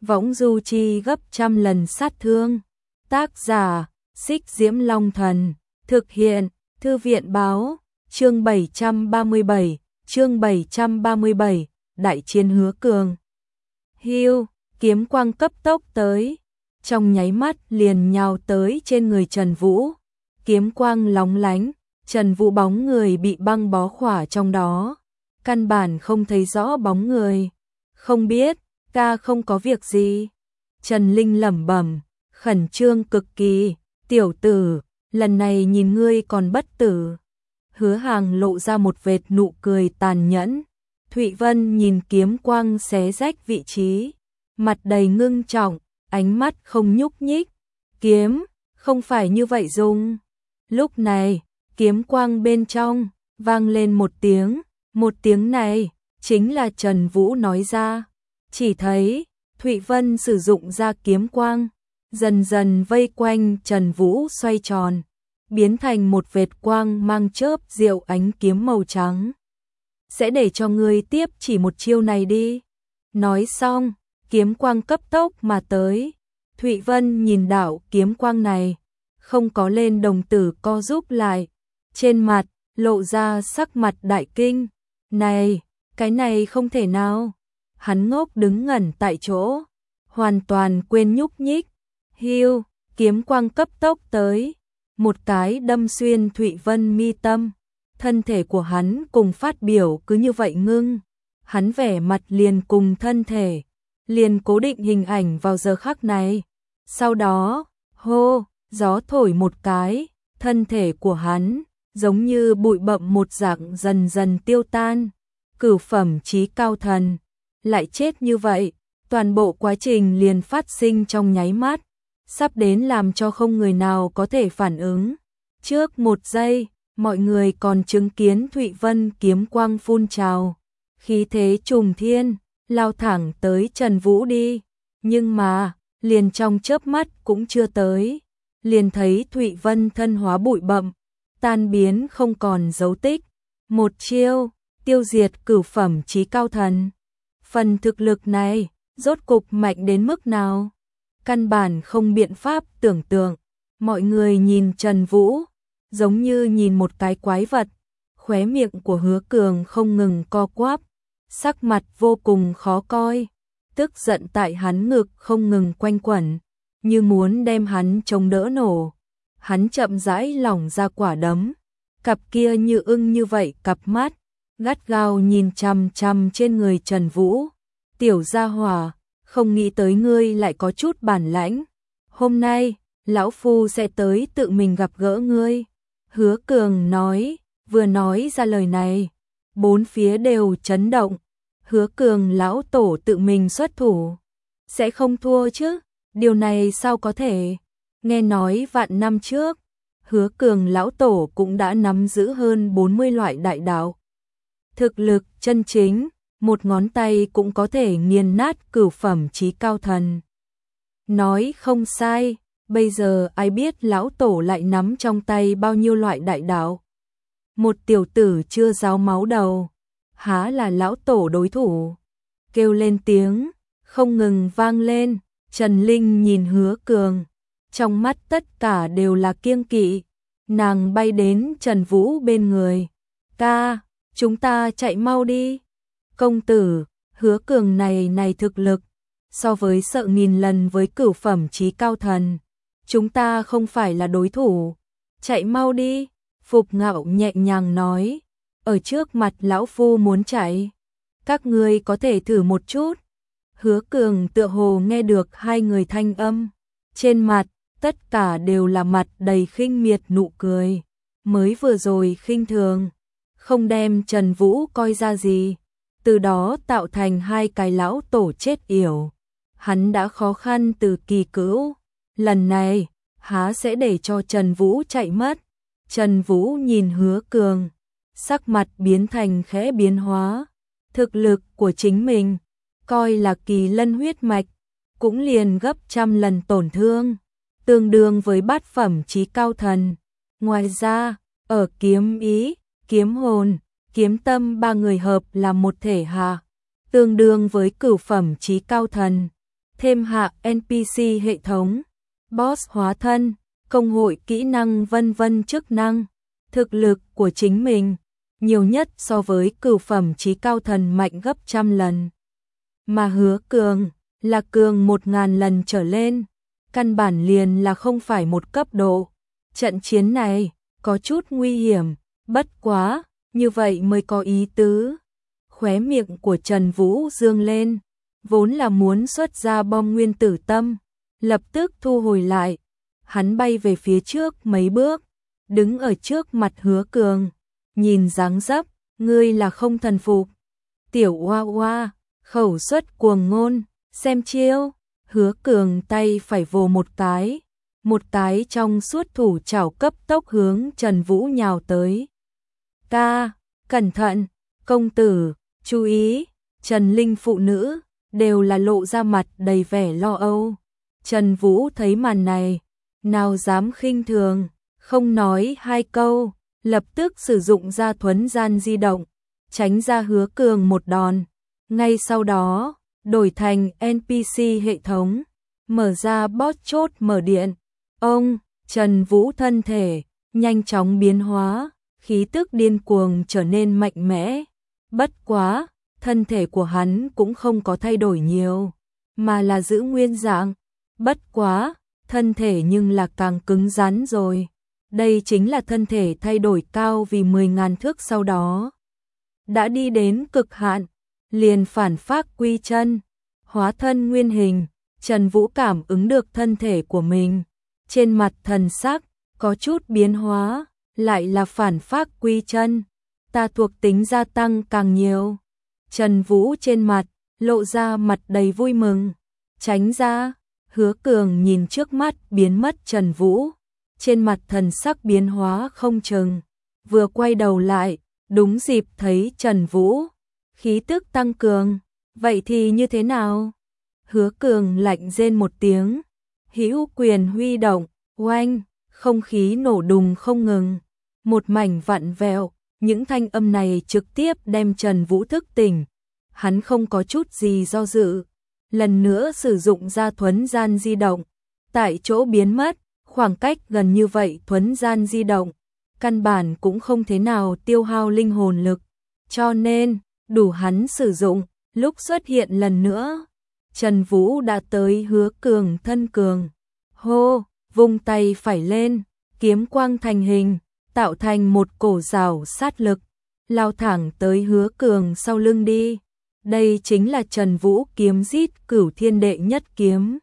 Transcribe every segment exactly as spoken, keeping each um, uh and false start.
võng du chi gấp trăm lần sát thương. Tác giả, Xích Diễm Long Thần, thực hiện, Thư viện báo, chương bảy trăm ba mươi bảy, chương bảy trăm ba mươi bảy, đại chiến Hứa Cường. Hưu, kiếm quang cấp tốc tới, trong nháy mắt liền nhào tới trên người Trần Vũ. Kiếm quang lóng lánh, Trần Vũ bóng người bị băng bó khỏa trong đó, căn bản không thấy rõ bóng người. Không biết, ta không có việc gì. Trần Linh lẩm bẩm, khẩn trương cực kỳ, tiểu tử, lần này nhìn ngươi còn bất tử. Hứa Hàng lộ ra một vệt nụ cười tàn nhẫn. Thụy Vân nhìn kiếm quang xé rách vị trí, mặt đầy ngưng trọng, ánh mắt không nhúc nhích. Kiếm, không phải như vậy dùng. Lúc này, kiếm quang bên trong, vang lên một tiếng, một tiếng này, chính là Trần Vũ nói ra. Chỉ thấy, Thụy Vân sử dụng ra kiếm quang, dần dần vây quanh Trần Vũ xoay tròn, biến thành một vệt quang mang chớp diệu ánh kiếm màu trắng. Sẽ để cho ngươi tiếp chỉ một chiêu này đi. Nói xong, kiếm quang cấp tốc mà tới. Thụy Vân nhìn đạo kiếm quang này, không có lên đồng tử co rúm lại, trên mặt lộ ra sắc mặt đại kinh. Này, cái này không thể nào. Hắn ngốc đứng ngẩn tại chỗ, hoàn toàn quên nhúc nhích. Hưu, kiếm quang cấp tốc tới, một cái đâm xuyên Thụy Vân mi tâm. Thân thể của hắn cùng phát biểu cứ như vậy ngưng, hắn vẻ mặt liền cùng thân thể, liền cố định hình ảnh vào giờ khắc này. Sau đó, hô, gió thổi một cái, thân thể của hắn giống như bụi bặm một dạng dần dần tiêu tan. Cửu phẩm chí cao thần, lại chết như vậy, toàn bộ quá trình liền phát sinh trong nháy mắt, sắp đến làm cho không người nào có thể phản ứng. Trước một giây, mọi người còn chứng kiến Thụy Vân kiếm quang phun trào, khí thế trùng thiên, lao thẳng tới Trần Vũ đi. Nhưng mà, liền trong chớp mắt cũng chưa tới, liền thấy Thụy Vân thân hóa bụi bặm, tan biến không còn dấu tích. Một chiêu, tiêu diệt cửu phẩm chí cao thần. Phần thực lực này, rốt cục mạnh đến mức nào? Căn bản không biện pháp tưởng tượng. Mọi người nhìn Trần Vũ, giống như nhìn một cái quái vật. Khóe miệng của Hứa Cường không ngừng co quắp, sắc mặt vô cùng khó coi, tức giận tại hắn ngực không ngừng quanh quẩn, như muốn đem hắn chống đỡ nổ. Hắn chậm rãi lỏng ra quả đấm, cặp kia như ưng như vậy cặp mắt, gắt gao nhìn chằm chằm trên người Trần Vũ. Tiểu gia hỏa, không nghĩ tới ngươi lại có chút bản lãnh. Hôm nay, lão phu sẽ tới tự mình gặp gỡ ngươi. Hứa Cường nói, vừa nói ra lời này, bốn phía đều chấn động. Hứa Cường lão tổ tự mình xuất thủ, sẽ không thua chứ? Điều này sao có thể? Nghe nói vạn năm trước, Hứa Cường lão tổ cũng đã nắm giữ hơn bốn mươi loại đại đạo. Thực lực chân chính, một ngón tay cũng có thể nghiền nát cửu phẩm chí cao thần. Nói không sai, bây giờ ai biết lão tổ lại nắm trong tay bao nhiêu loại đại đạo. Một tiểu tử chưa ráo máu đầu, há là lão tổ đối thủ. Kêu lên tiếng, không ngừng vang lên. Trần Linh nhìn Hứa Cường, trong mắt tất cả đều là kiêng kỵ. Nàng bay đến Trần Vũ bên người. Ca, chúng ta chạy mau đi. Công tử, Hứa Cường này này thực lực, so với sợ nghìn lần với cửu phẩm chí cao thần. Chúng ta không phải là đối thủ. Chạy mau đi. Phục Ngạo nhẹ nhàng nói. Ở trước mặt lão phu muốn chạy, các ngươi có thể thử một chút. Hứa Cường tựa hồ nghe được hai người thanh âm, trên mặt tất cả đều là mặt đầy khinh miệt nụ cười. Mới vừa rồi khinh thường, không đem Trần Vũ coi ra gì, từ đó tạo thành hai cái lão tổ chết yểu. Hắn đã khó khăn từ kỳ cữu, lần này há sẽ để cho Trần Vũ chạy mất. Trần Vũ nhìn Hứa Cường, sắc mặt biến thành khẽ biến hóa. Thực lực của chính mình, coi là kỳ lân huyết mạch, cũng liền gấp trăm lần tổn thương, tương đương với bát phẩm chí cao thần. Ngoài ra, ở kiếm ý, kiếm hồn, kiếm tâm ba người hợp là một thể hạ, tương đương với cửu phẩm chí cao thần. thêm hạ en pê xê hệ thống, boss hóa thân, công hội kỹ năng vân vân chức năng, thực lực của chính mình, nhiều nhất so với cửu phẩm chí cao thần mạnh gấp trăm lần. Mà Hứa Cường là cường một ngàn lần trở lên, căn bản liền là không phải một cấp độ. Trận chiến này có chút nguy hiểm, bất quá, như vậy mới có ý tứ. Khóe miệng của Trần Vũ dương lên, vốn là muốn xuất ra bom nguyên tử tâm, lập tức thu hồi lại. Hắn bay về phía trước mấy bước, đứng ở trước mặt Hứa Cường, nhìn dáng dấp, ngươi là không thần phục. Tiểu Oa Oa, khẩu xuất cuồng ngôn, xem chiêu. Hứa Cường tay phải vồ một cái, một cái trong suốt thủ chảo cấp tốc hướng Trần Vũ nhào tới. Ca, cẩn thận, công tử, chú ý. Trần Linh phụ nữ đều là lộ ra mặt đầy vẻ lo âu. Trần Vũ thấy màn này, nào dám khinh thường, không nói hai câu, lập tức sử dụng ra thuấn gian di động, tránh ra Hứa Cường một đòn. Ngay sau đó, đổi thành en pê xê hệ thống, mở ra boss chốt mở điện. Ông, Trần Vũ thân thể, nhanh chóng biến hóa, khí tức điên cuồng trở nên mạnh mẽ. Bất quá, thân thể của hắn cũng không có thay đổi nhiều, mà là giữ nguyên dạng. Bất quá, thân thể nhưng là càng cứng rắn rồi. Đây chính là thân thể thay đổi cao vì mười ngàn thước sau đó. Đã đi đến cực hạn, liền phản phác quy chân, hóa thân nguyên hình. Trần Vũ cảm ứng được thân thể của mình, trên mặt thần sắc có chút biến hóa, lại là phản phác quy chân, ta thuộc tính gia tăng càng nhiều. Trần Vũ trên mặt lộ ra mặt đầy vui mừng, tránh ra. Hứa Cường nhìn trước mắt biến mất Trần Vũ, trên mặt thần sắc biến hóa không chừng, vừa quay đầu lại, đúng dịp thấy Trần Vũ, khí tức tăng cường, vậy thì như thế nào? Hứa Cường lạnh rên một tiếng, hữu quyền huy động, oanh, không khí nổ đùng không ngừng, một mảnh vặn vẹo, những thanh âm này trực tiếp đem Trần Vũ thức tỉnh, hắn không có chút gì do dự, lần nữa sử dụng ra thuấn gian di động, tại chỗ biến mất, khoảng cách gần như vậy thuấn gian di động, căn bản cũng không thế nào tiêu hao linh hồn lực, cho nên, đủ hắn sử dụng, lúc xuất hiện lần nữa. Trần Vũ đã tới Hứa Cường thân cường, hô, vung tay phải lên, kiếm quang thành hình, tạo thành một cổ rào sát lực, lao thẳng tới Hứa Cường sau lưng đi. Đây chính là Trần Vũ kiếm giết cửu thiên đệ nhất kiếm.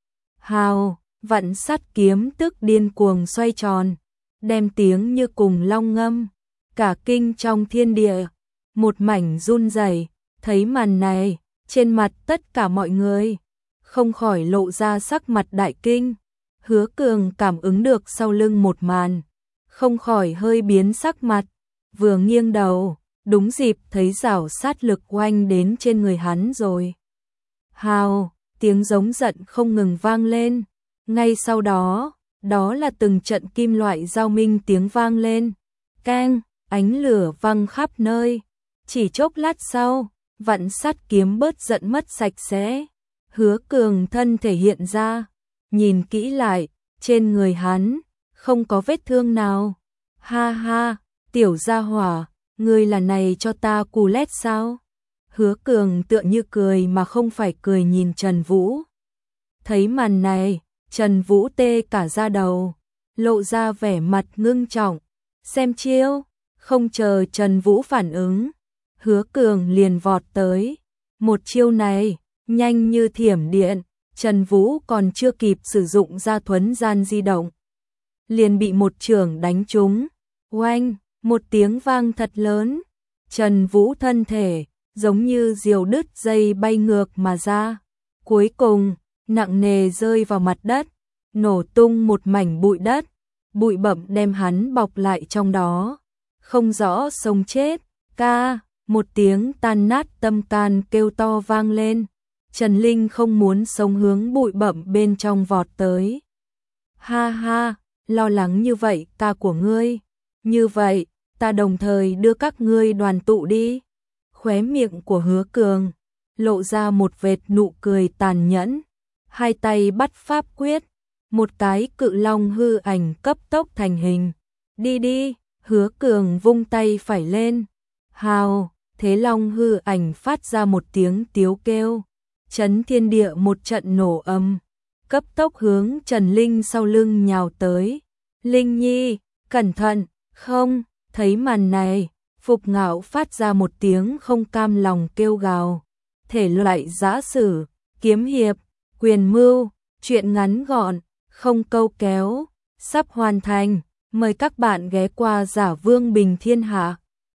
Hào, vạn sát kiếm tức điên cuồng xoay tròn, đem tiếng như cùng long ngâm, cả kinh trong thiên địa, một mảnh run rẩy. Thấy màn này, trên mặt tất cả mọi người không khỏi lộ ra sắc mặt đại kinh. Hứa Cường cảm ứng được sau lưng một màn, không khỏi hơi biến sắc mặt, vừa nghiêng đầu, đúng dịp thấy rào sát lực oanh đến trên người hắn rồi. Hào, tiếng giống giận không ngừng vang lên, ngay sau đó, đó là từng trận kim loại giao minh tiếng vang lên, keng, ánh lửa văng khắp nơi. Chỉ chốc lát sau, vạn sát kiếm bớt giận mất sạch sẽ. Hứa Cường thân thể hiện ra, nhìn kỹ lại, trên người hắn không có vết thương nào. Ha ha, tiểu gia hỏa, ngươi là này cho ta cù lét sao? Hứa Cường tựa như cười mà không phải cười nhìn Trần Vũ. Thấy màn này, Trần Vũ tê cả da đầu, lộ ra vẻ mặt ngưng trọng, xem chiêu. Không chờ Trần Vũ phản ứng, Hứa Cường liền vọt tới. Một chiêu này, nhanh như thiểm điện, Trần Vũ còn chưa kịp sử dụng ra thuấn gian di động, liền bị một chưởng đánh trúng. Oanh, một tiếng vang thật lớn, Trần Vũ thân thể giống như diều đứt dây bay ngược mà ra, cuối cùng nặng nề rơi vào mặt đất, nổ tung một mảnh bụi đất, bụi bặm đem hắn bọc lại trong đó, không rõ sống chết. Ca, một tiếng tan nát tâm can kêu to vang lên. Trần Linh không muốn sống hướng bụi bặm bên trong vọt tới. Ha ha, lo lắng như vậy ca của ngươi, như vậy ta đồng thời đưa các ngươi đoàn tụ đi. Khóe miệng của Hứa Cường lộ ra một vệt nụ cười tàn nhẫn, hai tay bắt pháp quyết, một cái cự long hư ảnh cấp tốc thành hình. Đi đi, Hứa Cường vung tay phải lên. Hào, thế long hư ảnh phát ra một tiếng tiếu kêu, chấn thiên địa một trận nổ ầm, cấp tốc hướng Trần Linh sau lưng nhào tới. Linh Nhi, cẩn thận, không, thấy màn này, Phục Ngạo phát ra một tiếng không cam lòng kêu gào. Thể loại giã sử, kiếm hiệp, quyền mưu, truyện ngắn gọn, không câu kéo, sắp hoàn thành, mời các bạn ghé qua Giả Vương Bình Thiên Hạ.